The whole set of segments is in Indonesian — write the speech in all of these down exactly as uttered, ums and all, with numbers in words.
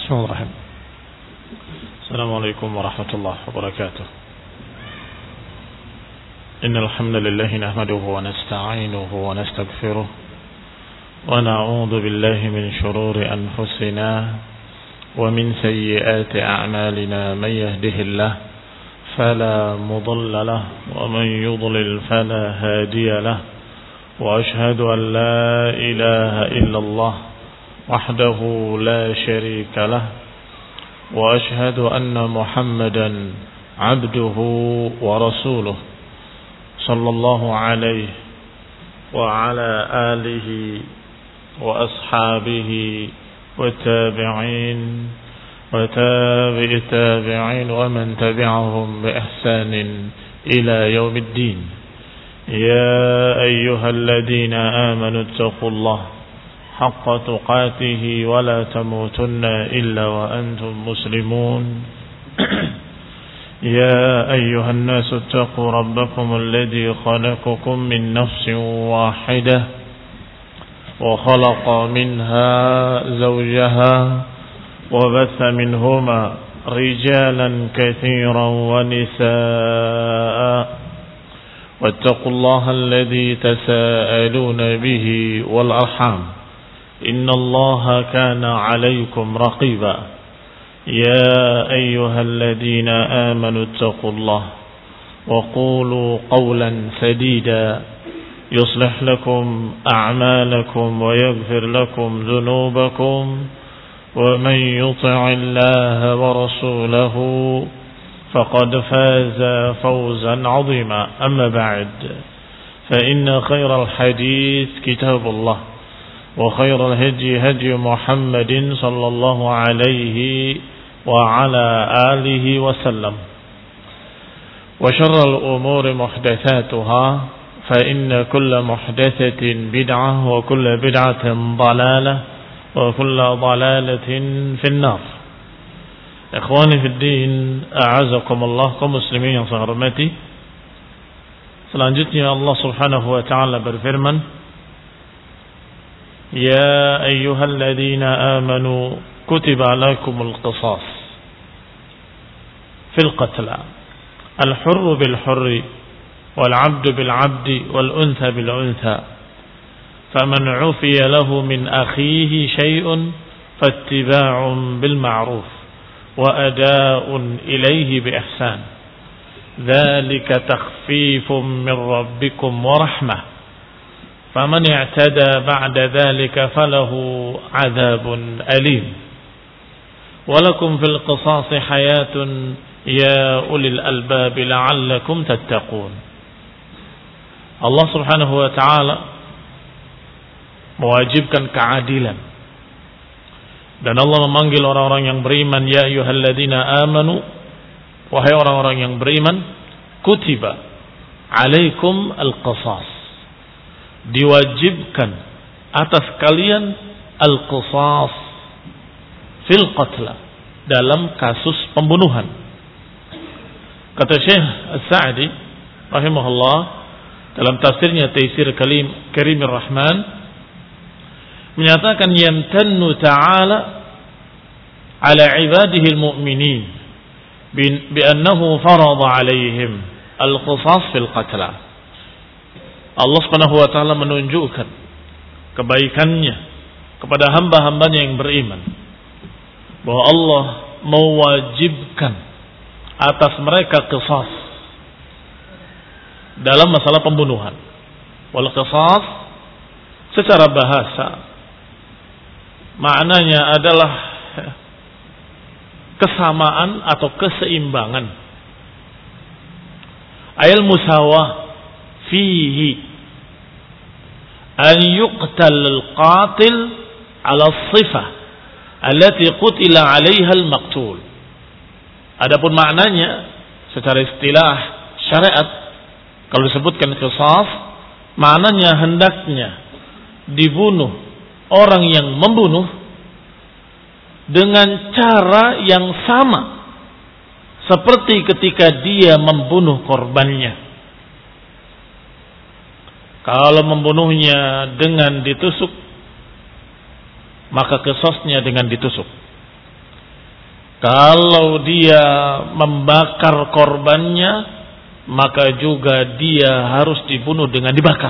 Bismillahirrahmanirrahim. Assalamualaikum warahmatullahi wabarakatuh. Innal hamdalillah nahmaduhu wa nasta'inuhu wa nastaghfiruh wa na'udzu billahi min shururi anfusina wa min sayyiati a'malina may yahdihillahu fala mudilla lahu wa man yudlil fala hadiya lahu wa ashhadu an la ilaha illallah وحده لا شريك له وأشهد أن محمدا عبده ورسوله صلى الله عليه وعلى آله وأصحابه والتابعين وتابع التابعين ومن تبعهم بإحسان إلى يوم الدين. يا أيها الذين آمنوا اتقوا الله حق تقاته ولا تموتن إلا وأنتم مسلمون. يا أيها الناس اتقوا ربكم الذي خلقكم من نفس واحدة وخلق منها زوجها وبث منهما رجالا كثيرا ونساء واتقوا الله الذي تساءلون به والأرحام إن الله كان عليكم رقيبا. يا أيها الذين آمنوا اتقوا الله وقولوا قولا سديدا يصلح لكم أعمالكم ويغفر لكم ذنوبكم ومن يطع الله ورسوله فقد فاز فوزا عظيما. أما بعد فإن خير الحديث كتاب الله وخير الهدي هدي محمد صلى الله عليه وعلى آله وسلم وشر الأمور محدثاتها فإن كل محدثة بدعة وكل بدعة ضلالة وكل ضلالة في النار. Ikhwani fi din, a'azakumullah, kaum muslimin yang saya hormati. Selanjutnya Allah Subhanahu wa taala berfirman, يا أيها الذين آمنوا كتب عليكم القصاص في القتلى الحر بالحر والعبد بالعبد والأنثى بالأنثى فمن عفي له من أخيه شيء فاتباع بالمعروف وأداء إليه بإحسان ذلك تخفيف من ربكم ورحمة فمن اعتدى بعد ذلك فله عذاب أليم ولكم في القصاص حياة يا أولي الألباب لعلكم تتقون. Allah Subhanahu wa taala mewajibkan keadilan, dan Allah memanggil orang-orang yang beriman, ya ayyuhalladzina amanu, wahai orang-orang yang beriman, kutiba alaikum al-qisas, diwajibkan atas kalian al-qisas fil qatla, dalam kasus pembunuhan. Kata Syekh As-Sa'di rahimahullah dalam tafsirnya Taisir Kalim Karimir Rahman, menyatakan yamtannu ta'ala ala ibadihi al-mu'minin bi annahu farada alaihim al-qisas fil qatla. Allah Subhanahu wa taala menunjukkan kebaikannya kepada hamba-hambanya yang beriman, bahwa Allah mewajibkan atas mereka qisas dalam masalah pembunuhan. Wal qisas secara bahasa maknanya adalah kesamaan atau keseimbangan. Ayal musawah fihi an yuqtal al-qatil ala as-sifah allati qutila 'alayha al-maqtul. Adapun maknanya secara istilah syariat, kalau disebutkan qisas, maknanya hendaknya dibunuh orang yang membunuh dengan cara yang sama seperti ketika dia membunuh korbannya. Kalau membunuhnya dengan ditusuk, maka qisasnya dengan ditusuk. Kalau dia membakar korbannya, maka juga dia harus dibunuh dengan dibakar.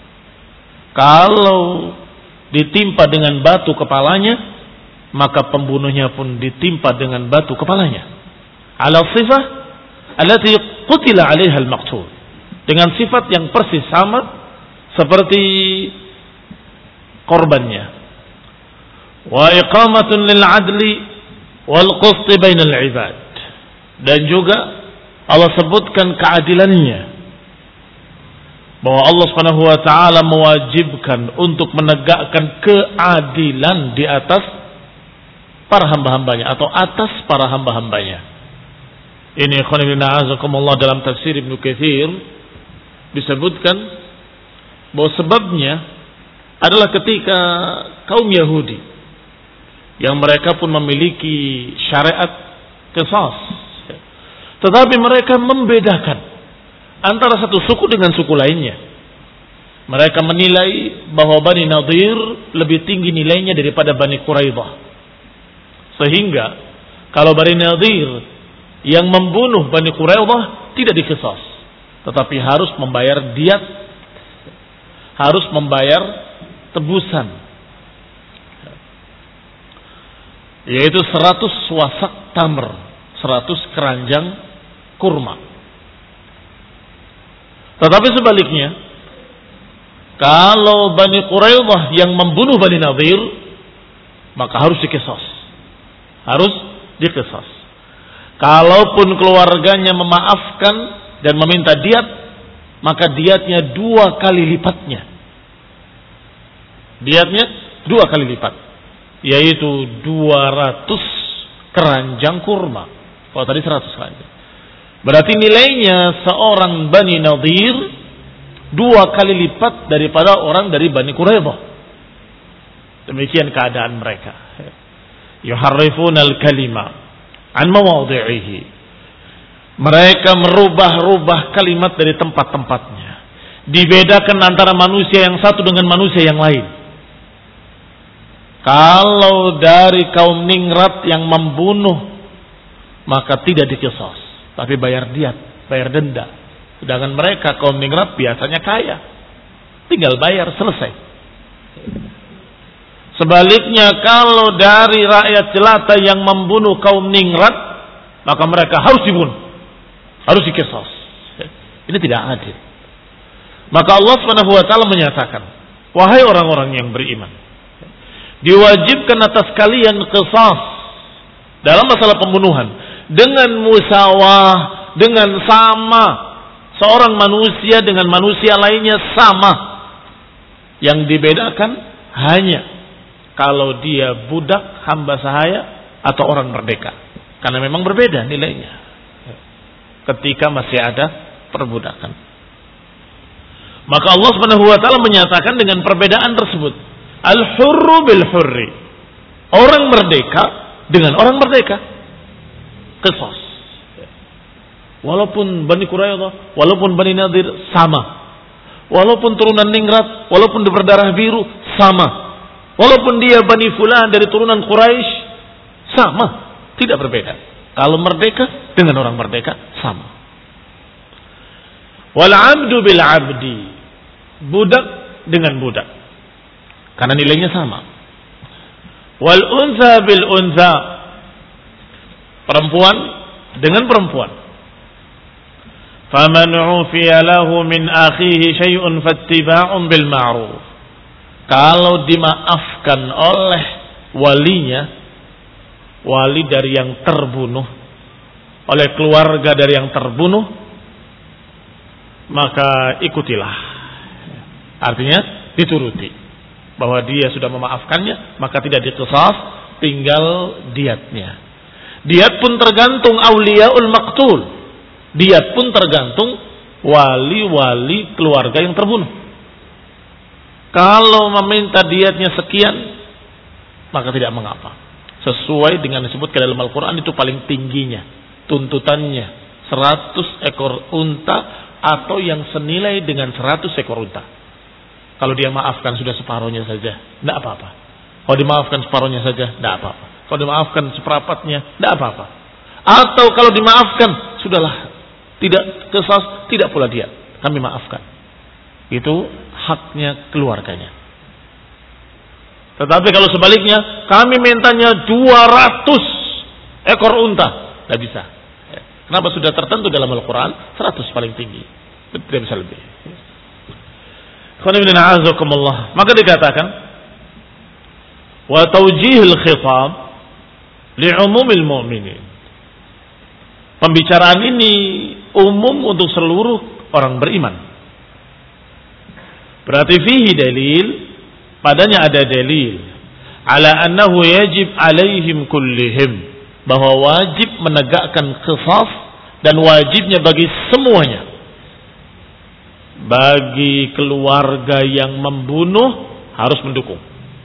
Kalau ditimpa dengan batu kepalanya, maka pembunuhnya pun ditimpa dengan batu kepalanya. Ala sifah allati qutila 'alaiha al-maqtul. Dengan sifat yang persis sama seperti korbannya. Wa iqamatun lil 'adli wal qist bainal 'ibad. Dan juga Allah sebutkan keadilannya, bahwa Allah Subhanahu wa taala mewajibkan untuk menegakkan keadilan di atas para hamba-hambanya atau atas para hamba-hambanya. Ini ikhwan fillah azakumullah, dalam tafsir Ibnu Katsir disebutkan bahwa sebabnya adalah ketika kaum Yahudi yang mereka pun memiliki syariat qisas, tetapi mereka membedakan antara satu suku dengan suku lainnya. Mereka menilai bahwa Bani Nadir lebih tinggi nilainya daripada Bani Quraidah. Sehingga kalau Bani Nadir yang membunuh Bani Quraidah tidak diqisas, tetapi harus membayar diat, harus membayar tebusan, yaitu seratus wasak tamr, seratus keranjang kurma. Tetapi sebaliknya, kalau Bani Quraidah yang membunuh Bani Nadir, maka harus diqisas. Harus diqisas. Kalaupun keluarganya memaafkan dan meminta diat, maka diatnya dua kali lipatnya. Diatnya dua kali lipat, yaitu dua ratus keranjang kurma. Kalau tadi seratus keranjang. Berarti nilainya seorang Bani Nadir dua kali lipat daripada orang dari Bani Quraidah. Demikian keadaan mereka. Yuharrifuna al-kalima an mawadhi'ihi. Mereka merubah-rubah kalimat dari tempat-tempatnya. Dibedakan antara manusia yang satu dengan manusia yang lain. Kalau dari kaum Ningrat yang membunuh, maka tidak diqisas, tapi bayar diat, bayar denda. Sedangkan mereka kaum Ningrat biasanya kaya, tinggal bayar, selesai. Sebaliknya kalau dari rakyat jelata yang membunuh kaum Ningrat, maka mereka harus dibunuh, harus diqisas. Ini tidak adil. Maka Allah Subhanahu wa taala menyatakan, wahai orang-orang yang beriman, diwajibkan atas kalian qisas dalam masalah pembunuhan dengan musawah, dengan sama, seorang manusia dengan manusia lainnya sama. Yang dibedakan hanya kalau dia budak, hamba sahaya, atau orang merdeka, karena memang berbeda nilainya ketika masih ada perbudakan. Maka Allah Subhanahu wa taala menyatakan dengan perbedaan tersebut, al-hurru bil hurri, orang merdeka dengan orang merdeka, qisas. Walaupun Bani Quraidah, walaupun Bani Nadir, sama. Walaupun turunan Ningrat, walaupun berdarah biru, sama. Walaupun dia Bani Fulan dari turunan Quraisy, sama, tidak berbeda. Kalau merdeka dengan orang merdeka, sama. Wal 'abdu bil 'abdi, budak dengan budak, karena nilainya sama. Wal unsa bil unsa, perempuan dengan perempuan. Faman 'ufiya lahu min akhihi syai'un fattiba'un bil ma'ruf. Kalau dimaafkan oleh walinya, wali dari yang terbunuh, oleh keluarga dari yang terbunuh, maka ikutilah. Artinya dituruti. Bahwa dia sudah memaafkannya, maka tidak diqisas, tinggal diatnya. Diat pun tergantung auliyaul maqtul. Diat pun tergantung wali-wali keluarga yang terbunuh. Kalau meminta diatnya sekian, maka tidak mengapa. Sesuai dengan disebutkan dalam Al-Quran, itu paling tingginya tuntutannya seratus ekor unta atau yang senilai dengan seratus ekor unta. Kalau dia maafkan sudah separuhnya saja, tidak apa-apa. Kalau dimaafkan separuhnya saja, tidak apa-apa. Kalau dimaafkan seperempatnya, tidak apa-apa. Atau kalau dimaafkan, sudahlah, tidak qisas, tidak pula dia, kami maafkan. Itu haknya keluarganya. Tetapi kalau sebaliknya, kami mintanya dua ratus ekor unta, tidak bisa. Kenapa? Sudah tertentu dalam Al-Quran, seratus paling tinggi, tidak bisa lebih. Maka dikatakan, wa tawjihil khitab li'umumil mu'minin. Pembicaraan ini umum untuk seluruh orang beriman. Berarti fihi dalil, padanya ada dalil ala annahu yajib alaihim kullihim, bahwa wajib menegakkan qisas dan wajibnya bagi semuanya. Bagi keluarga yang membunuh harus mendukung.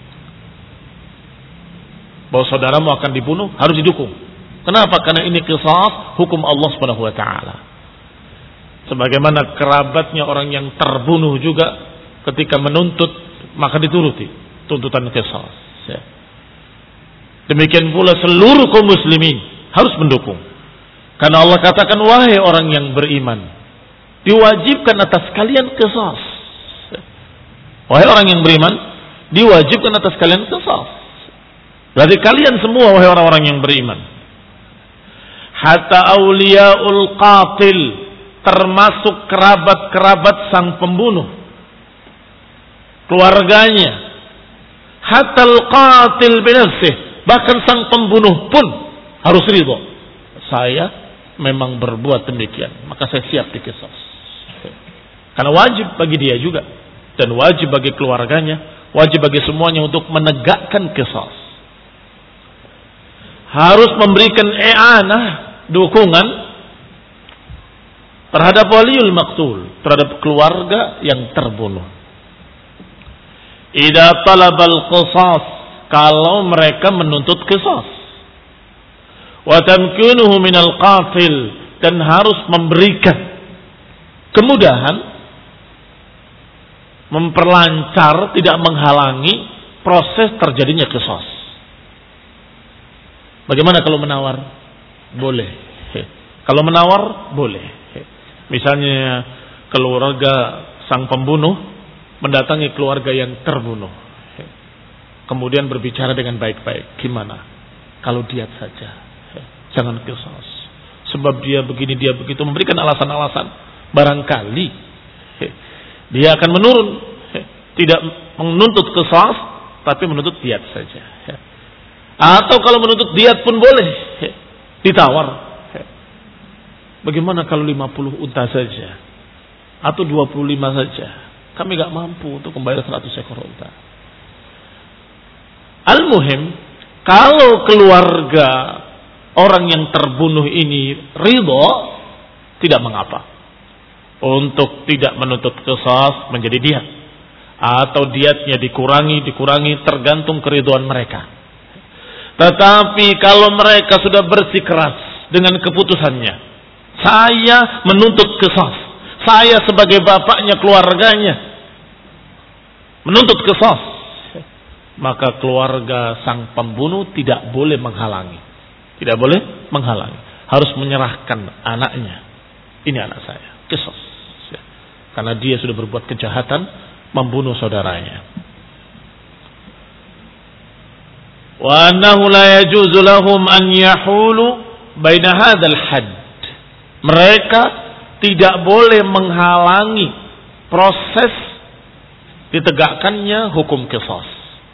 Bahwa saudaramu akan dibunuh harus didukung. Kenapa? Karena ini qisas hukum Allah Subhanahu wa taala. Sebagaimana kerabatnya orang yang terbunuh juga ketika menuntut maka dituruti tuntutan qisas. Ya. Demikian pula seluruh kaum muslimin harus mendukung. Karena Allah katakan, wahai orang yang beriman, diwajibkan atas kalian qisas. Wahai orang yang beriman, diwajibkan atas kalian qisas. Berarti kalian semua wahai orang-orang yang beriman. Hatta awliyaul qatil, termasuk kerabat-kerabat sang pembunuh, keluarganya. Hatta al-qatil binafsih, bahkan sang pembunuh pun harus ridho. Saya memang berbuat demikian, maka saya siap diqisas. Karena wajib bagi dia juga, dan wajib bagi keluarganya, wajib bagi semuanya untuk menegakkan qisas. Harus memberikan i'anah, dukungan terhadap waliul maqtul, terhadap keluarga yang terbunuh. Idza talabal qisas, kalau mereka menuntut qisas. Wa tamkinuhu minal qatil, dan harus memberikan kemudahan, memperlancar, tidak menghalangi proses terjadinya qisas. Bagaimana kalau menawar? Boleh. Kalau menawar, boleh. Misalnya keluarga sang pembunuh mendatangi keluarga yang terbunuh, kemudian berbicara dengan baik-baik. Gimana kalau diat saja, jangan qisas, sebab dia begini, dia begitu, memberikan alasan-alasan. Barangkali dia akan menurun, tidak menuntut qisas, tapi menuntut diat saja. Atau kalau menuntut diat pun boleh, ditawar. Bagaimana kalau lima puluh unta saja, atau dua puluh lima saja, kami gak mampu untuk membayar seratus ekor unta. Al-muhim, kalau keluarga orang yang terbunuh ini ridho, tidak mengapa untuk tidak menuntut qisas menjadi diat, atau diatnya dikurangi, dikurangi tergantung keridhoan mereka. Tetapi kalau mereka sudah bersikeras dengan keputusannya, saya menuntut qisas, saya sebagai bapaknya keluarganya menuntut qisas, maka keluarga sang pembunuh tidak boleh menghalangi. Tidak boleh menghalangi. Harus menyerahkan anaknya. Ini anak saya, qisas. Karena dia sudah berbuat kejahatan, membunuh saudaranya. Wa annahu la yajuzu lahum an yahulu baina hadzal hadd. Mereka tidak boleh menghalangi proses ditegakkannya hukum qisas.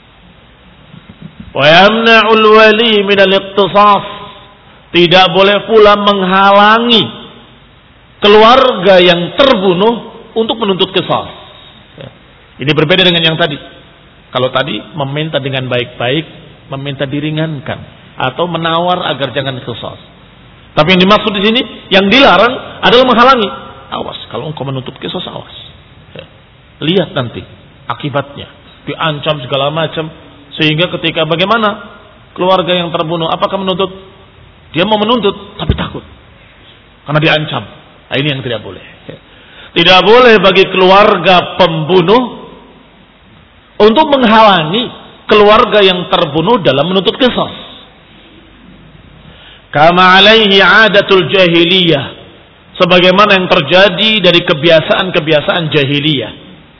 Wa yamna'ul wali min al-iqtisas. Tidak boleh pula menghalangi keluarga yang terbunuh untuk menuntut qisas. Ini berbeda dengan yang tadi. Kalau tadi meminta dengan baik-baik, meminta diringankan atau menawar agar jangan qisas. Tapi yang dimaksud di sini, yang dilarang adalah menghalangi. Awas, kalau engkau menuntut qisas, awas. Ya. Lihat nanti akibatnya, diancam segala macam, sehingga ketika bagaimana keluarga yang terbunuh, apakah menuntut? Dia mau menuntut, tapi takut karena diancam. Nah, ini yang tidak boleh. Ya. Tidak boleh bagi keluarga pembunuh untuk menghalangi keluarga yang terbunuh dalam menuntut qisas. Kama alaihi adatul jahiliyah, sebagaimana yang terjadi dari kebiasaan-kebiasaan jahiliyah.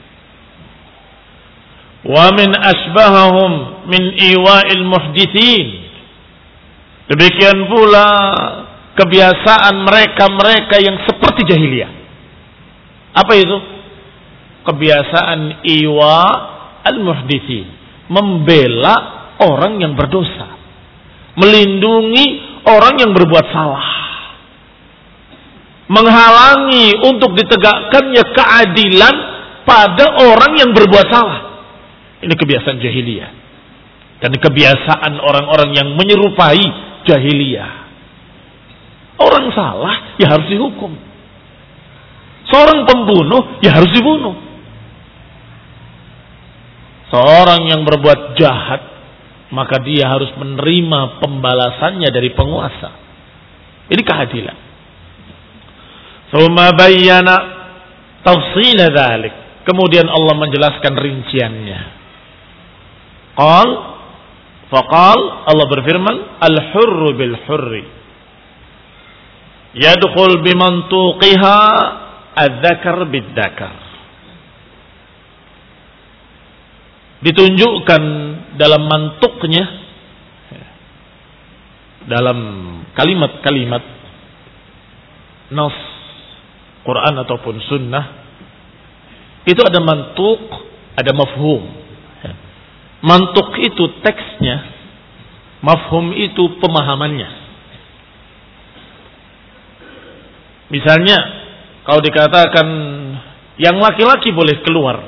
Wa min asbahahum min iwa'il muhdithin, demikian pula kebiasaan mereka-mereka yang seperti jahiliyah. Apa itu? Kebiasaan iwa al-muhdithin, membela orang yang berdosa, melindungi orang yang berbuat salah, menghalangi untuk ditegakkannya keadilan pada orang yang berbuat salah. Ini kebiasaan jahiliyah. Dan kebiasaan orang-orang yang menyerupai jahiliyah. Orang salah ya harus dihukum. Seorang pembunuh ya harus dibunuh. Seorang yang berbuat jahat, maka dia harus menerima pembalasannya dari penguasa. Ini keadilan. Tsumma bayyana tafsila dzalik. Kemudian Allah menjelaskan rinciannya. Qal faqal, Allah berfirman, al-hurru bil hurri yadkhul bimantuqiha adz-dzakar bid-dzakar. Ditunjukkan dalam mantuknya, dalam kalimat-kalimat nas Quran ataupun sunnah, itu ada mantuk, ada mafhum. Mantuk itu teksnya, mafhum itu pemahamannya. Misalnya kalau dikatakan yang laki-laki boleh keluar,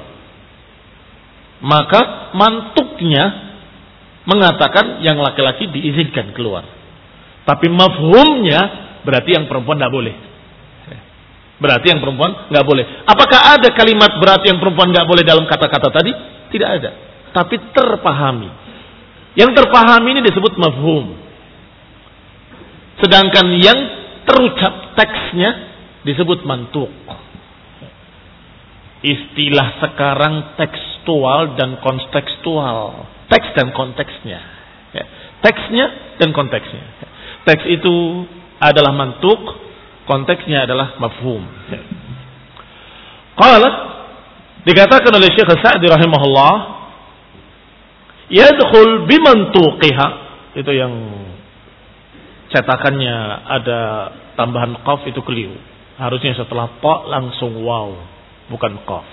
maka mantuknya mengatakan yang laki-laki diizinkan keluar. Tapi mafhumnya berarti yang perempuan tidak boleh. Berarti yang perempuan nggak boleh. Apakah ada kalimat berarti yang perempuan nggak boleh dalam kata-kata tadi? Tidak ada. Tapi terpahami. Yang terpahami ini disebut mafhum. Sedangkan yang terucap teksnya disebut mantuk. Istilah sekarang tekstual dan kontekstual. Teks dan konteksnya. Teksnya dan konteksnya. Teks itu adalah mantuk, konteksnya adalah mafhum. Qala, dikatakan oleh Syekh Sa'di rahimahullah, yadkhul bimantuqiha, itu yang cetakannya ada tambahan qaf, itu keliru. Harusnya setelah ta langsung waw, bukan qaf.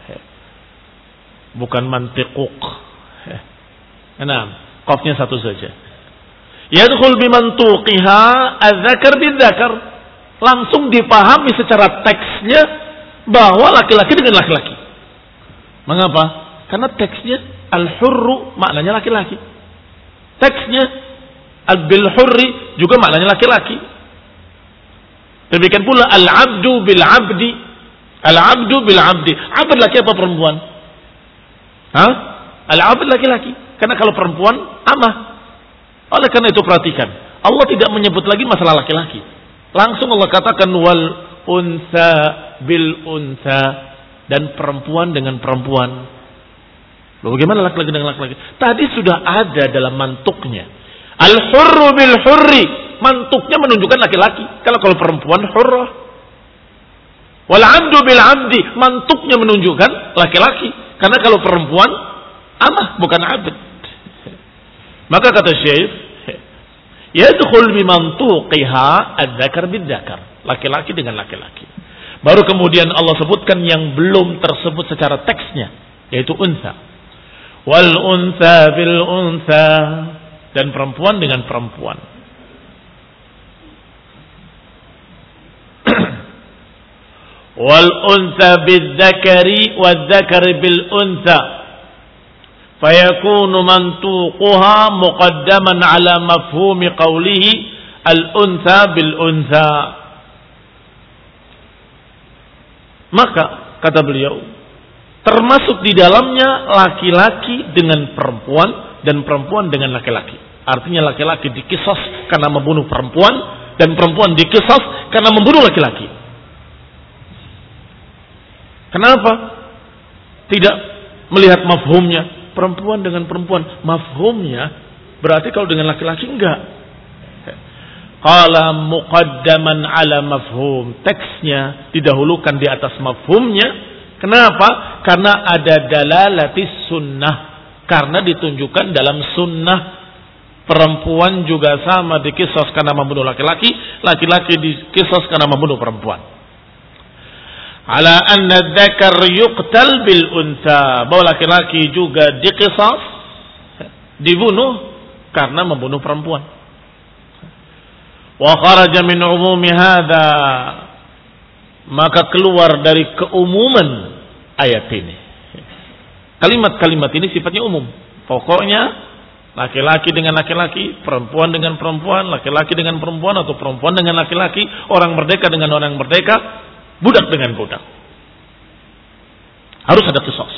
Bukan mantiquk. Nah, qafnya satu saja. Yadkhul bimantuqiha adz-dzakar bidz-dzakar. Langsung dipahami secara teksnya bahwa laki-laki dengan laki-laki. Mengapa? Karena teksnya al-hurru maknanya laki-laki. Teksnya al-bil hurri juga maknanya laki-laki. Demikian pula al-abdu bil abdi. Al-abdu bil abdi. Abd laki apa perempuan? Hah? Al-abd laki-laki. Karena kalau perempuan amah. Oleh karena itu perhatikan, Allah tidak menyebut lagi masalah laki-laki. Langsung Allah katakan wal unsa bil unsa, dan perempuan dengan perempuan. Loh, bagaimana laki-laki dengan laki-laki? Tadi sudah ada dalam mantuknya. Al hurru bil hurri, mantuknya menunjukkan laki-laki. Kalau kalau perempuan hurrah. Wal abdu bil abdi, mantuknya menunjukkan laki-laki. Karena kalau perempuan amah bukan abd. Maka kata Syekh, yadkhul bimantuqiha adz-dzakar bidz-dzakar, laki-laki dengan laki-laki. Baru kemudian Allah sebutkan yang belum tersebut secara teksnya, yaitu unsa. Wal unsa bil unsa, dan perempuan dengan perempuan. Wal unsa bidz-dzakari wadz-dzakari bil unsa, fayakunu mantuquha muqaddaman ala mafhumi qawlihi al-untha bil-untha. Maka kata beliau, termasuk di dalamnya laki-laki dengan perempuan dan perempuan dengan laki-laki. Artinya laki-laki diqisas karena membunuh perempuan dan perempuan diqisas karena membunuh laki-laki. Kenapa tidak melihat mafhumnya? Perempuan dengan perempuan, mafhumnya berarti kalau dengan laki-laki enggak. Qala muqaddaman ala mafhum. Teksnya didahulukan di atas mafhumnya. Kenapa? Karena ada dalalatis sunnah. Karena ditunjukkan dalam sunnah. Perempuan juga sama dikisos karena membunuh laki-laki. Laki-laki dikisos karena membunuh perempuan. Ala anna dzakar yuqtal bil unsa. Bahwa laki-laki juga dikisos, dibunuh karena membunuh perempuan. Wa kharaja min umumi hadza, maka keluar dari keumuman ayat ini. Kalimat-kalimat ini sifatnya umum. Pokoknya laki-laki dengan laki-laki, perempuan dengan perempuan, laki-laki dengan perempuan atau perempuan dengan laki-laki, orang merdeka dengan orang merdeka, budak dengan budak. Harus ada qisas.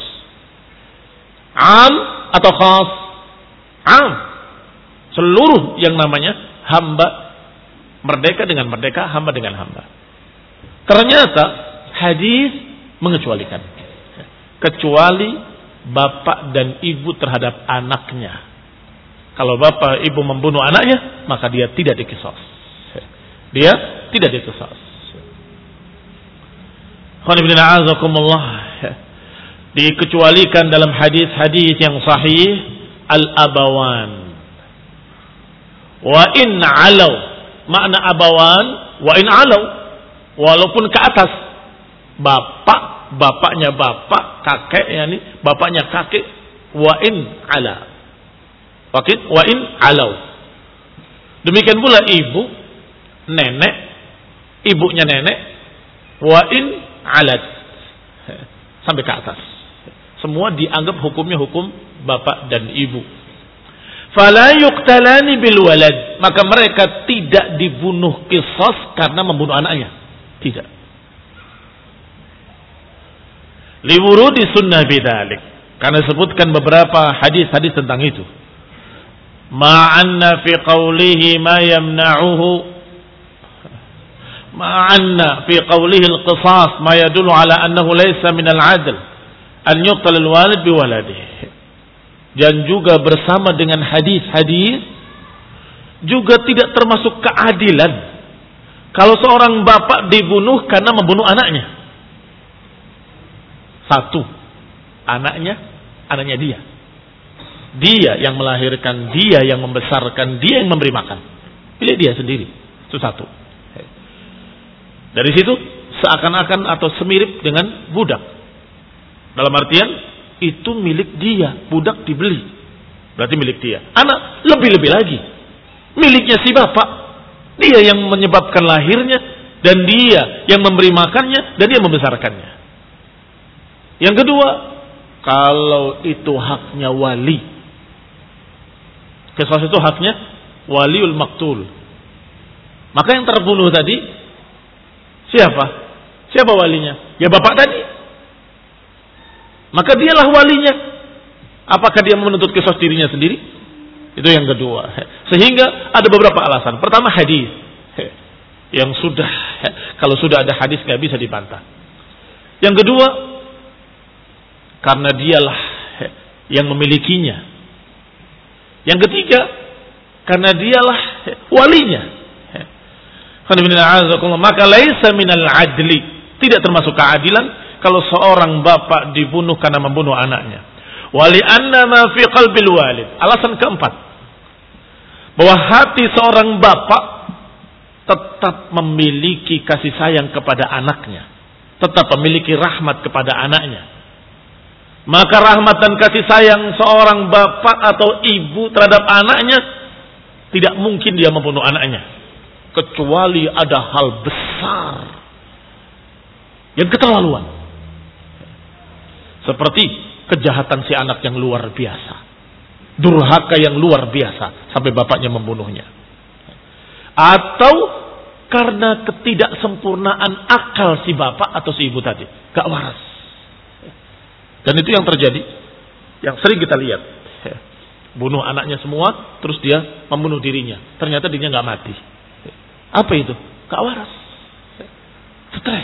Am atau khas? Am. Seluruh yang namanya hamba merdeka dengan merdeka, hamba dengan hamba. Ternyata hadis mengecualikan. Kecuali bapak dan ibu terhadap anaknya. Kalau bapak ibu membunuh anaknya, maka dia tidak diqisas. Dia tidak diqisas. Qanibina azakumullah. Dikecualikan dalam hadis-hadis yang sahih al-abawan. Wa in 'alaw. Makna abawan wa in alau, walaupun ke atas, bapak bapaknya bapak, kakek yani bapaknya kakek, wa in ala, wakit wa in alau. Demikian pula ibu, nenek, ibunya nenek, wa in alat, sampai ke atas. Semua dianggap hukumnya hukum bapak dan ibu. Fala yuqtalani bil walad, maka mereka tidak dibunuh qisas karena membunuh anaknya. Tidak. Liwurudi sunnah bidzalik, karena sebutkan beberapa hadis-hadis tentang itu. Ma'anna fi qawlihi ma yamna'uhu ma'anna fi qawlihi al-qisas ma yadullu ala annahu laysa min al-'adl an yuqtal al-walid bi waladihi. Dan juga bersama dengan hadis-hadis juga tidak termasuk keadilan kalau seorang bapak dibunuh karena membunuh anaknya. Satu, anaknya, anaknya dia. Dia yang melahirkan, dia yang membesarkan, dia yang memberi makan. Pilih dia sendiri. Itu satu. Dari situ seakan-akan atau semirip dengan budak. Dalam artian itu milik dia, budak dibeli, berarti milik dia. Anak lebih-lebih lagi, miliknya si bapak. Dia yang menyebabkan lahirnya, dan dia yang memberi makannya, dan dia membesarkannya. Yang kedua, kalau itu haknya wali, qisas itu haknya waliul maktul, maka yang terbunuh tadi siapa? Siapa walinya? Ya bapak tadi. Maka dialah walinya. Apakah dia menuntut qisas dirinya sendiri? Itu yang kedua. Sehingga ada beberapa alasan. Pertama, hadis yang sudah, kalau sudah ada hadis nggak bisa dibantah. Yang kedua, karena dialah yang memilikinya. Yang ketiga, karena dialah walinya. Maka laisa minal adli, tidak termasuk keadilan kalau seorang bapak dibunuh karena membunuh anaknya. Wali anna ma fi qalbil walid. Alasan keempat, bahwa hati seorang bapak tetap memiliki kasih sayang kepada anaknya, tetap memiliki rahmat kepada anaknya. Maka rahmat dan kasih sayang seorang bapak atau ibu terhadap anaknya, tidak mungkin dia membunuh anaknya, kecuali ada hal besar yang keterlaluan. Seperti kejahatan si anak yang luar biasa, durhaka yang luar biasa sampai bapaknya membunuhnya, atau karena ketidaksempurnaan akal si bapak atau si ibu tadi, gak waras. Dan itu yang terjadi, yang sering kita lihat, bunuh anaknya semua, terus dia membunuh dirinya, ternyata dirinya gak mati. Apa itu? Gak waras, stres.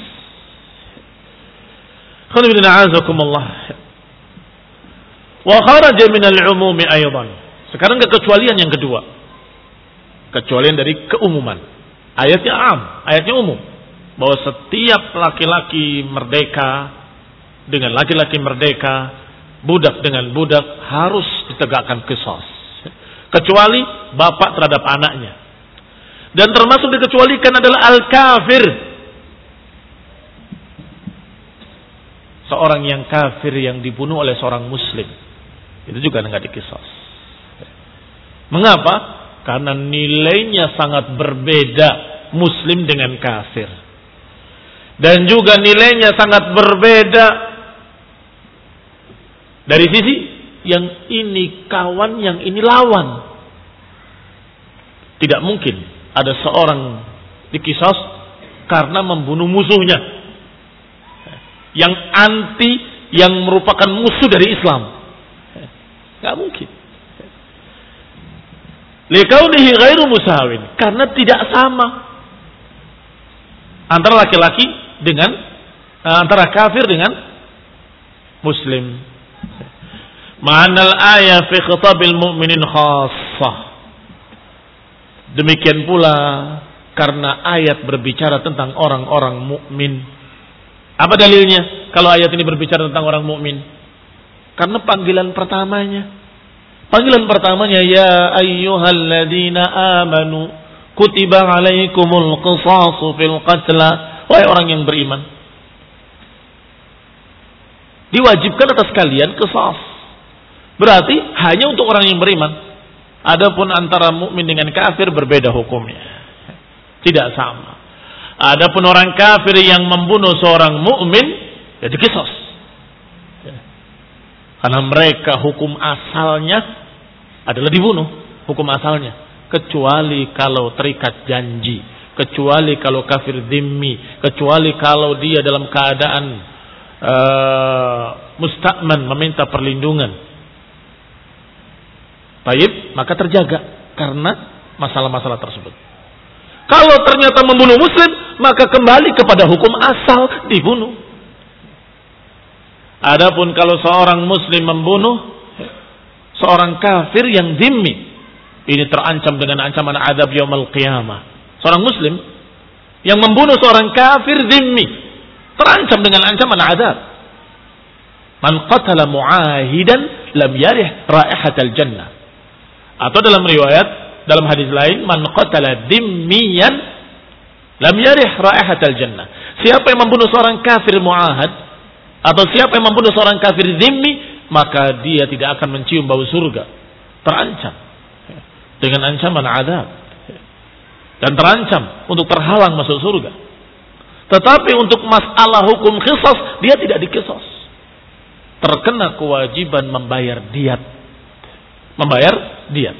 Wa kharaja minal umumi aydan. Sekarang kekecualian yang kedua. Kecuali dari keumuman. Ayatnya am, ayatnya umum. Bahwa setiap laki-laki merdeka dengan laki-laki merdeka, budak dengan budak harus ditegakkan qisas. Kecuali bapak terhadap anaknya. Dan termasuk dikecualikan adalah al-kafir. Seorang yang kafir yang dibunuh oleh seorang muslim. Itu juga enggak diqisas. Mengapa? Karena nilainya sangat berbeda muslim dengan kafir. Dan juga nilainya sangat berbeda dari sisi yang ini kawan, yang ini lawan. Tidak mungkin ada seorang diqisas karena membunuh musuhnya. Yang anti, yang merupakan musuh dari Islam. Tidak mungkin. Likaunihi ghairu musawin, karena tidak sama antara laki-laki dengan antara kafir dengan muslim. Ma'anal ayat fi khitabil mu'minin khassah. Demikian pula karena ayat berbicara tentang orang-orang mukmin. Apa dalilnya kalau ayat ini berbicara tentang orang mukmin? Karena panggilan pertamanya Panggilan pertamanya, ya ayyuhalladzina amanu kutiba alaikumul qisasu fil qatla. Wahai orang yang beriman, diwajibkan atas kalian qisas. Berarti hanya untuk orang yang beriman. Adapun antara mukmin dengan kafir berbeda hukumnya. Tidak sama. Adapun orang kafir yang membunuh seorang mukmin, ya diqisas. Karena mereka hukum asalnya adalah dibunuh, hukum asalnya. Kecuali kalau terikat janji, kecuali kalau kafir dhimmi, kecuali kalau dia dalam keadaan uh, musta'man, meminta perlindungan. Baik, maka terjaga karena masalah-masalah tersebut. Kalau ternyata membunuh muslim, maka kembali kepada hukum asal, dibunuh. Adapun kalau seorang muslim membunuh seorang kafir yang dhimmi, ini terancam dengan ancaman azab yaumul qiyamah. Seorang muslim yang membunuh seorang kafir dhimmi terancam dengan ancaman azab. Man qatala mu'ahidan lam yarih raihatal jannah. Atau dalam riwayat, dalam hadis lain, man qatala dhimmiyan lam yarih raihatal jannah. Siapa yang membunuh seorang kafir mu'ahad atau siapa yang membunuh seorang kafir dhimmi, maka dia tidak akan mencium bau surga. Terancam dengan ancaman azab. Dan terancam untuk terhalang masuk surga. Tetapi untuk masalah hukum qisas, dia tidak diqisas. Terkena kewajiban membayar diyat. Membayar diyat.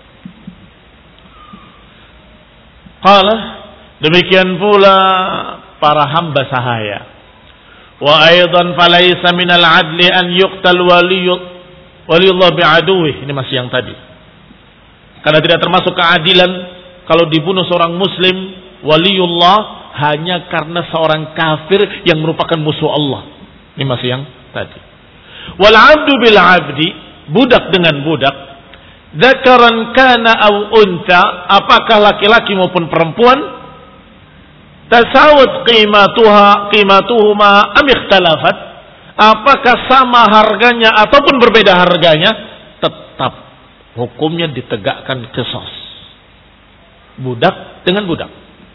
Qala, demikian pula para hamba sahaya. Wa aidan falaysa minal adli an yuqtal waliyyu waliyullah bi'aduwih. Ini masih yang tadi. Karena tidak termasuk keadilan kalau dibunuh seorang muslim waliullah hanya karena seorang kafir yang merupakan musuh Allah. Ini masih yang tadi. Wal 'abdu bil 'abdi, budak dengan budak, dzakaran kana aw unta, apakah laki-laki maupun perempuan, tasawut qimatuha qimatuhuma am ikhtalafat, apakah sama harganya ataupun berbeda harganya, tetap hukumnya ditegakkan qisas. Budak dengan budak.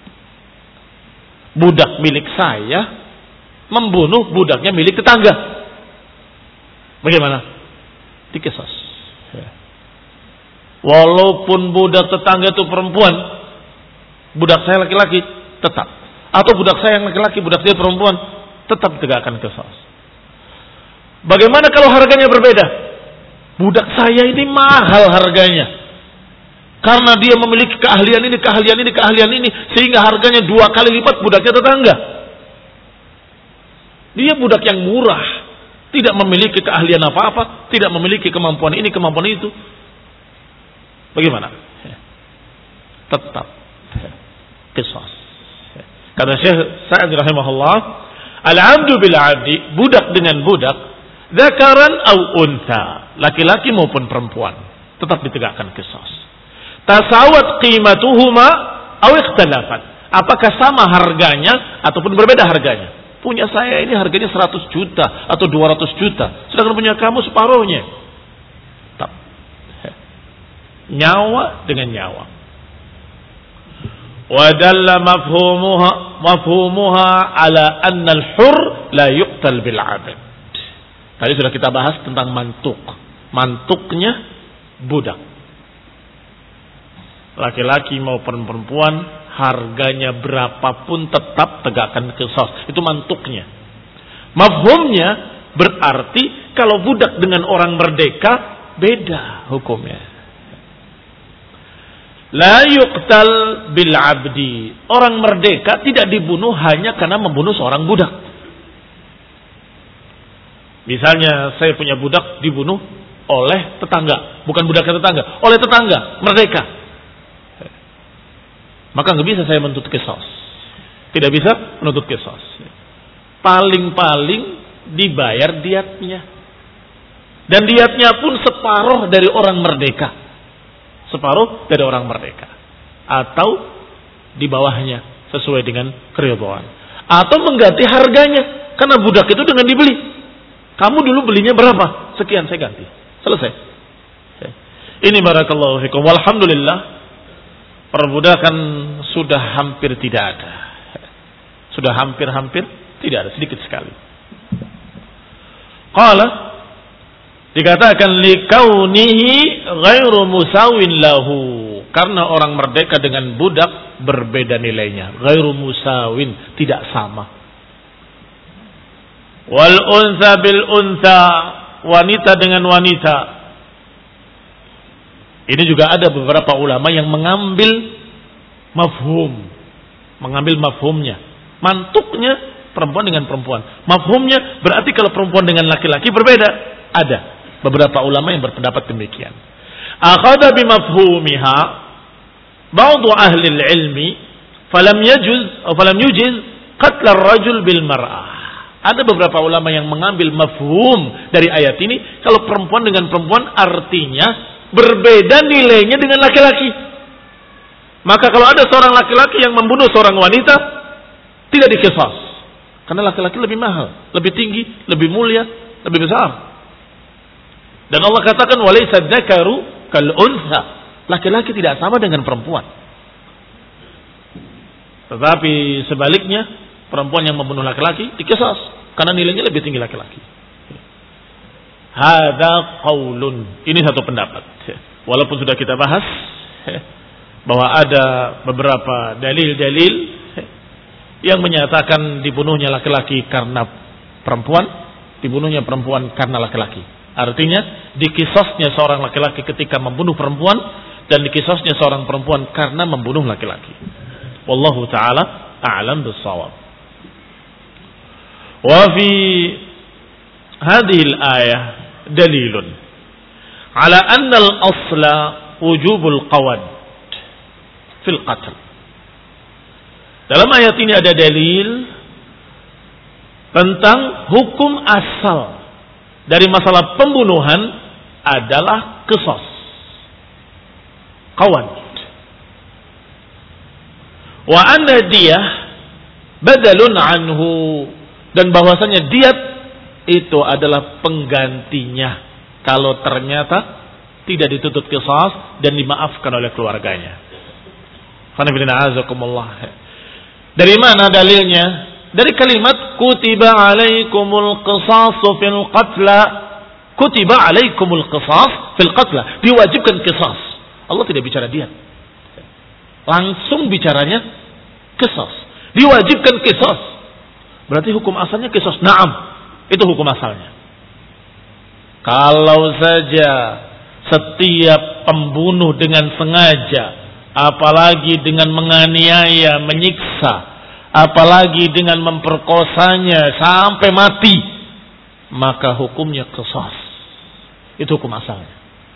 Budak milik saya membunuh budaknya milik tetangga. Bagaimana? Diqisas. Walaupun budak tetangga itu perempuan, budak saya laki-laki, tetap. Atau budak saya yang laki-laki, budak dia perempuan, tetap ditegakkan qisas. Bagaimana kalau harganya berbeda? Budak saya ini mahal harganya, karena dia memiliki keahlian ini, keahlian ini, keahlian ini, sehingga harganya dua kali lipat budaknya tetangga. Dia budak yang murah, tidak memiliki keahlian apa-apa, tidak memiliki kemampuan ini, kemampuan itu. Bagaimana? Tetap qisas. Kata Syekh Sa'ad rahimahullah, al-'abdu bil 'abdi, budak dengan budak, dzakaran au unta, laki-laki maupun perempuan, tetap ditegakkan qisas. tasawat qimatuhuma aw ikhtalafat. Apakah sama harganya ataupun berbeda harganya? Punya saya ini harganya seratus juta atau dua ratus juta, sedangkan punya kamu separuhnya. Tak. Nyawa dengan nyawa. Wa dalla mafhumuha mafhumuha ala anna al-hur la yuqtal bil 'abd. Tadi sudah kita bahas tentang mantuk. Mantuknya budak. Laki-laki maupun perempuan, harganya berapapun tetap tegakkan qisas. Itu mantuknya. Mafhumnya berarti kalau budak dengan orang merdeka beda hukumnya. La yuqtal bil 'abdi. Orang merdeka tidak dibunuh hanya karena membunuh seorang budak. Misalnya saya punya budak dibunuh oleh tetangga, bukan budaknya tetangga, oleh tetangga merdeka. Maka nggak bisa saya menuntut qisas. Tidak bisa menuntut qisas. Paling-paling dibayar diatnya. Dan diatnya pun separuh dari orang merdeka. Separuh dari orang merdeka. Atau di bawahnya sesuai dengan keridhaan. Atau mengganti harganya. Karena budak itu dengan dibeli. Kamu dulu belinya berapa? Sekian saya ganti. Selesai. Ini barakallahu fikum. Walhamdulillah. Perbudakan sudah hampir tidak ada. Sudah hampir-hampir tidak ada, sedikit sekali. Qala, dikatakan likaunihi ghairu musawin lahu, karena orang merdeka dengan budak berbeda nilainya. Ghairu musawin, tidak sama. Wal unsa bil unsa, wanita dengan wanita. Ini juga ada beberapa ulama yang mengambil mafhum, mengambil mafhumnya. Mantuknya perempuan dengan perempuan. Mafhumnya berarti kalau perempuan dengan laki-laki berbeda. Ada beberapa ulama yang berpendapat demikian. Akhadha bimafhumiha ba'du ahli ilmi falam yajuz atau falam yujiz qatl ar-rajul bil mar'ah. Ada beberapa ulama yang mengambil mafhum dari ayat ini, kalau perempuan dengan perempuan artinya berbeda nilainya dengan laki-laki. Maka kalau ada seorang laki-laki yang membunuh seorang wanita, tidak diqisas. Karena laki-laki lebih mahal, lebih tinggi, lebih mulia, lebih besar. Dan Allah katakan walaysa dzakaru kal untha. Laki-laki tidak sama dengan perempuan. Tetapi sebaliknya, perempuan yang membunuh laki-laki diqisas karena nilainya lebih tinggi laki-laki. Hada qaulun. Ini satu pendapat. Walaupun sudah kita bahas bahwa ada beberapa dalil-dalil yang menyatakan dibunuhnya laki-laki karena perempuan, dibunuhnya perempuan karena laki-laki. Artinya dikisasnya seorang laki-laki ketika membunuh perempuan dan dikisasnya seorang perempuan karena membunuh laki-laki. Wallahu taala a'lam bis-shawab. Wa fi hadhihi al-ayah dalilun ala anna al-asla wujubul qawad fil qatl. Dalam ayat ini ada dalil tentang hukum asal dari masalah pembunuhan adalah qisas, qawad. Wa anna diyah badalun anhu, dan bahwasanya diat itu adalah penggantinya kalau ternyata tidak dituntut qisas dan dimaafkan oleh keluarganya. Dari mana dalilnya? Dari kalimat kutiba alaikumul qisasu fil qatla. Kutiba alaikumul qisas fil qatla. Diwajibkan qisas. Allah tidak bicara diat. Langsung bicaranya qisas. Diwajibkan qisas. Berarti hukum asalnya qisas. Naam. Itu hukum asalnya. Kalau saja setiap pembunuh dengan sengaja, apalagi dengan menganiaya, menyiksa, apalagi dengan memperkosanya sampai mati, maka hukumnya qisas. Itu hukum asalnya.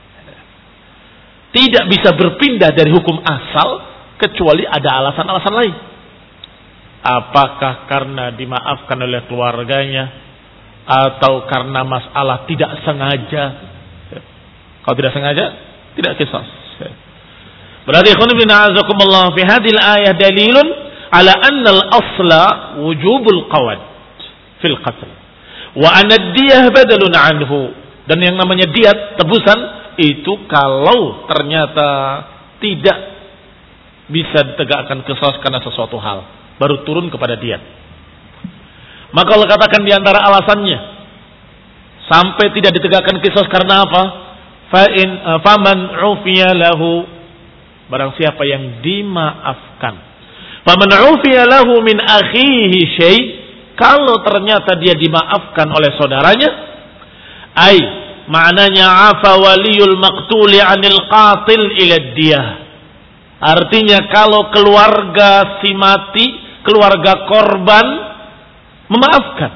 Tidak bisa berpindah dari hukum asal kecuali ada alasan-alasan lain. Apakah karena dimaafkan oleh keluarganya, atau karena masalah tidak sengaja. Kalau tidak sengaja, tidak qisas. Berarti ikhwan fillah azakumullah fi hadhihi al-ayah dalilun ala anna al-asla wujubul qawad fil qatl wa anna ad-diyah badalun anhu. Dan yang namanya diyat, tebusan, itu kalau ternyata tidak bisa ditegakkan qisas karena sesuatu hal, baru turun kepada diyat. Maka Allah katakan di antara alasannya sampai tidak ditegakkan qisas karena apa? Fa in faman ufiya lahu, barang siapa yang dimaafkan. Faman ufiya lahu min akhihi syai', kalau ternyata dia dimaafkan oleh saudaranya, ai maknanya afa waliyul maqtuli 'anil qatil ila diyah. Artinya kalau keluarga si mati, keluarga korban memaafkan.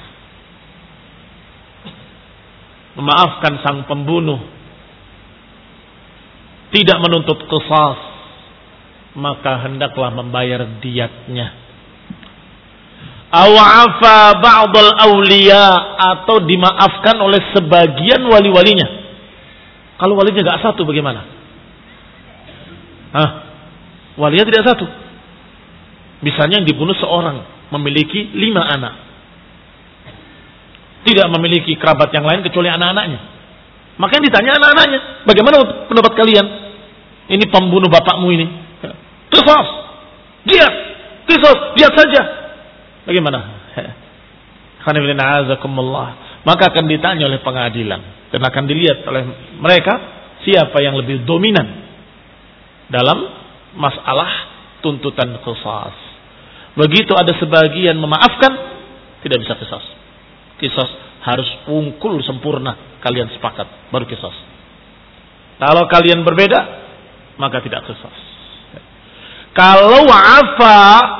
Memaafkan sang pembunuh, tidak menuntut qisas, maka hendaklah membayar diyatnya. Aw afa ba'dul awliya, atau dimaafkan oleh sebagian wali-walinya. Kalau walinya enggak satu bagaimana? Hah? Walinya tidak satu. Misalnya yang dibunuh seorang memiliki lima anak, tidak memiliki kerabat yang lain kecuali anak-anaknya. Makanya ditanya anak-anaknya, bagaimana pendapat kalian? Ini pembunuh bapakmu ini. Qisas, diat, qisas, diat saja. Bagaimana? Maka akan ditanya oleh pengadilan dan akan dilihat oleh mereka siapa yang lebih dominan dalam masalah tuntutan qisas. Begitu ada sebagian memaafkan, tidak bisa qisas. Qisas harus ungkul sempurna, kalian sepakat baru qisas. Kalau kalian berbeda, maka tidak qisas. Kalau afa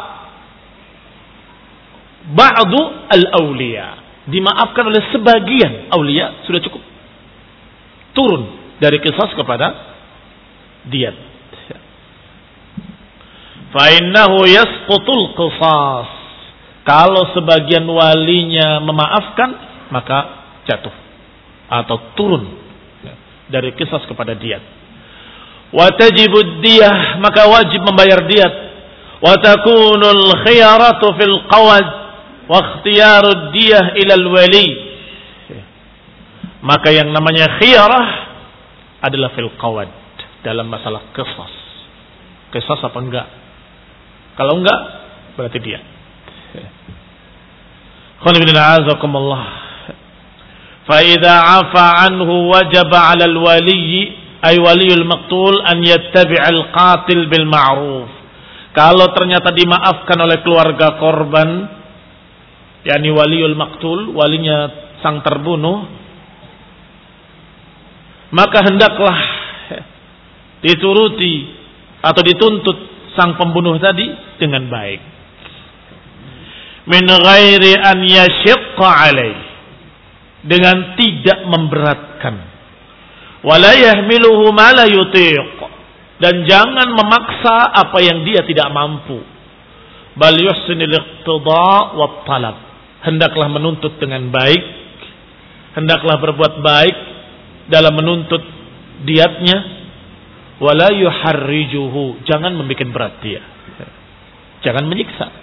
ba'du al-awliya, dimaafkan oleh sebagian awliya, sudah cukup. Turun dari qisas kepada diyat. Fa innahu yasqutul qisas. Kalau sebagian walinya memaafkan, maka jatuh atau turun dari qisas kepada diyat. Wa tajibud diyah, maka wajib membayar diyat. Wa takunul khiyaratu fil qawad wa ikhtiyarud diyah ila al-wali. Maka yang namanya khiyarah adalah fil qawad, dalam masalah qisas. Qisas apa enggak? Kalau enggak, berarti dia. Khana bin a'azakumullah. Fa idza 'afa anhu wajaba 'ala al-wali ay waliyul maqtul an yattabi'a al-qatil bil ma'ruf. Kalau ternyata dimaafkan oleh keluarga korban, yakni waliyul maqtul, walinya sang terbunuh, maka hendaklah dituruti atau dituntut sang pembunuh tadi dengan baik. Min ghairi an yashqa alaih, dengan tidak memberatkan. Wala yahmiluhu ma la yutiq, dan jangan memaksa apa yang dia tidak mampu. Bal yuhsinil iqtida wa talab, hendaklah menuntut dengan baik, hendaklah berbuat baik dalam menuntut diatnya. Wala yuharrijuhu, jangan membuat berat dia, jangan menyiksa.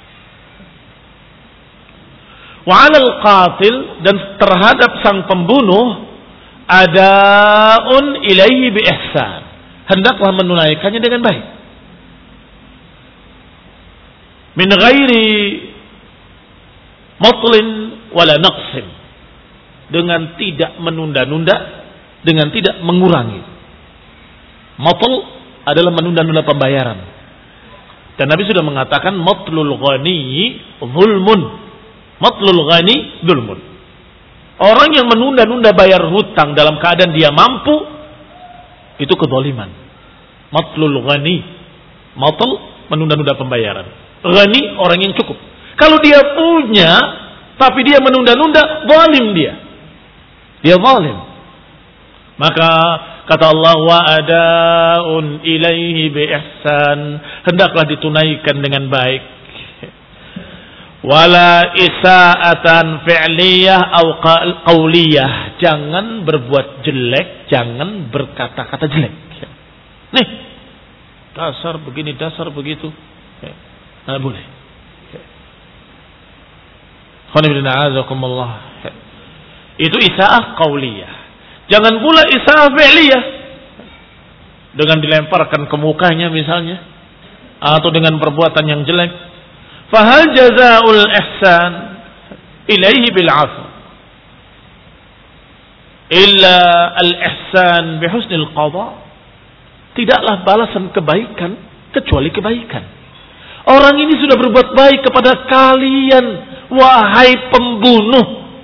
Wa 'alal qatil, dan terhadap sang pembunuh, adaun ilaihi bi ihsan, hendaklah menunaikannya dengan baik. Min ghairi matlin wala naqsin, dengan tidak menunda-nunda, dengan tidak mengurangi. Matl adalah menunda-nunda pembayaran. Dan Nabi sudah mengatakan matlul ghani zulmun. Matlul ghani zulmun. Orang yang menunda-nunda bayar hutang dalam keadaan dia mampu, itu kezaliman. Matlul ghani. Matl menunda-nunda pembayaran. Ghani orang yang cukup. Kalau dia punya tapi dia menunda-nunda, zalim dia. Dia zalim. Maka kata Allah, wa adaun ilaihi bi ihsan, hendaklah ditunaikan dengan baik. Wala isaatan fi'liyah au qauliyah, jangan berbuat jelek, jangan berkata-kata jelek. Nih, Dasar begini, dasar begitu. Nah, boleh. Itu isaah qauliyah. Jangan pula isaah fi'liyah. Dengan dilemparkan ke mukanya misalnya. Atau dengan perbuatan yang jelek. Fahal jazaa'ul ihsan ilaihi bil'afu. Illa al-ihsan bihusnil qadha. Tidaklah balasan kebaikan kecuali kebaikan. Orang ini sudah berbuat baik kepada kalian, wahai pembunuh.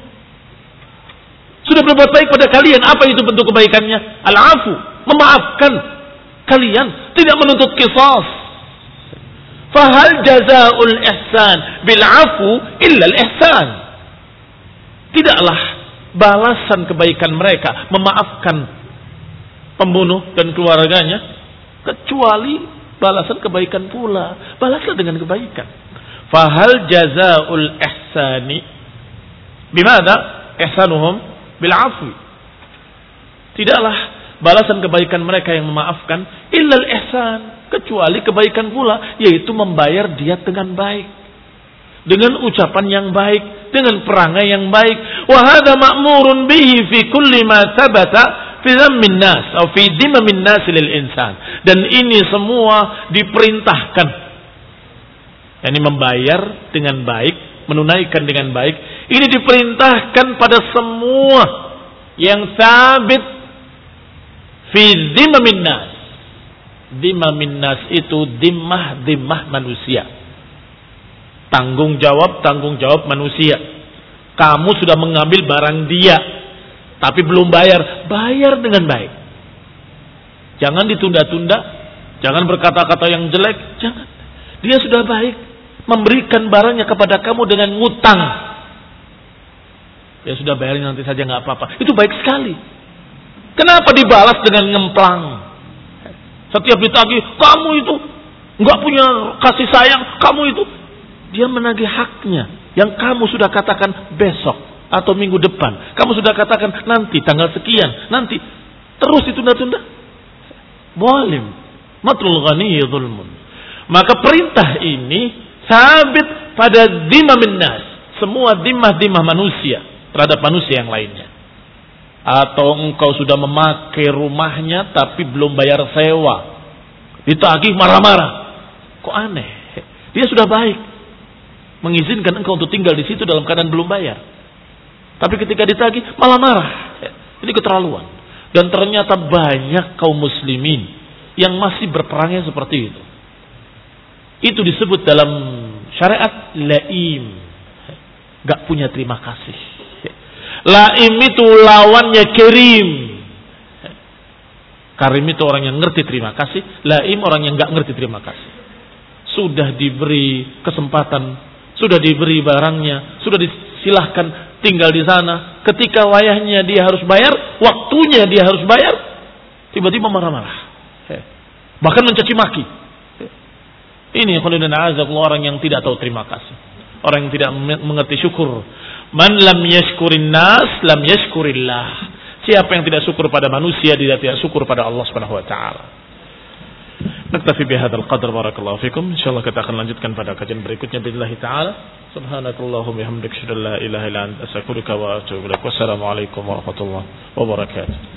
Sudah berbuat baik pada kalian. Apa itu bentuk kebaikannya? Al-afu, memaafkan kalian, tidak menuntut qisas. Fahal jazaa'ul ihsan bil afu illa al-ihsan. Tidaklah balasan kebaikan mereka memaafkan pembunuh dan keluarganya kecuali balasan kebaikan pula. Balaslah dengan kebaikan. Fahal jazaa'ul ihsani bimada ihsanuhum bil afwi. Tidaklah balasan kebaikan mereka yang memaafkan illa al-ihsan, kecuali kebaikan pula, yaitu membayar dia dengan baik, dengan ucapan yang baik, dengan perangai yang baik. Wa hadza ma'murun bihi fi kulli ma thabata fi dhammin nas atau fi dhimamin nas lil insan. Dan ini semua diperintahkan, yakni membayar dengan baik, menunaikan dengan baik. Ini diperintahkan pada semua yang sabit fi dhimamin nas. Dhimamin nas itu dhimmah dhimmah manusia. Tanggung jawab tanggung jawab manusia. Kamu sudah mengambil barang dia, tapi belum bayar, bayar dengan baik. Jangan ditunda-tunda, jangan berkata-kata yang jelek, jangan. Dia sudah baik memberikan barangnya kepada kamu dengan ngutang. Ya sudah, bayarin nanti saja, nggak apa-apa. Itu baik sekali. Kenapa dibalas dengan ngemplang? Setiap ditagih, kamu itu nggak punya kasih sayang, kamu itu. Dia menagih haknya yang kamu sudah katakan besok atau minggu depan. Kamu sudah katakan nanti tanggal sekian, nanti terus ditunda-tunda. Zalim, matlul ghani zulmun. Maka perintah ini sabit pada dhimamin nas, semua dhimah-dhimah manusia terhadap manusia yang lainnya. Atau engkau sudah memakai rumahnya tapi belum bayar sewa, ditagih marah-marah. Kok aneh? Dia sudah baik mengizinkan engkau untuk tinggal di situ dalam keadaan belum bayar, tapi ketika ditagih malah marah. Ini keterlaluan. Dan ternyata banyak kaum muslimin yang masih berperangnya seperti itu. Itu disebut dalam syariat laim, gak punya terima kasih. Laim itu lawannya karim. Karim itu orang yang ngerti terima kasih, laim orang yang gak ngerti terima kasih. Sudah diberi kesempatan, sudah diberi barangnya, sudah disilahkan tinggal di sana. Ketika wayahnya dia harus bayar, waktunya dia harus bayar, tiba-tiba marah-marah, bahkan mencaci maki. Ini orang yang tidak tahu terima kasih, orang yang tidak mengerti syukur. Man lam yashkurin nas lam yashkurillah. Siapa yang tidak syukur pada manusia, dia tidak syukur pada Allah Subhanahu wa taala. Naktafi bihadzal qadar, barakallahu fikum. Insyaallah kita akan lanjutkan pada kajian berikutnya billahi taala. Subhanakallahumma bihamdika asyhadu an la ilaha illa anta astaghfiruka wa atubu ilaik. Wassalamu alaikum warahmatullahi wabarakatuh.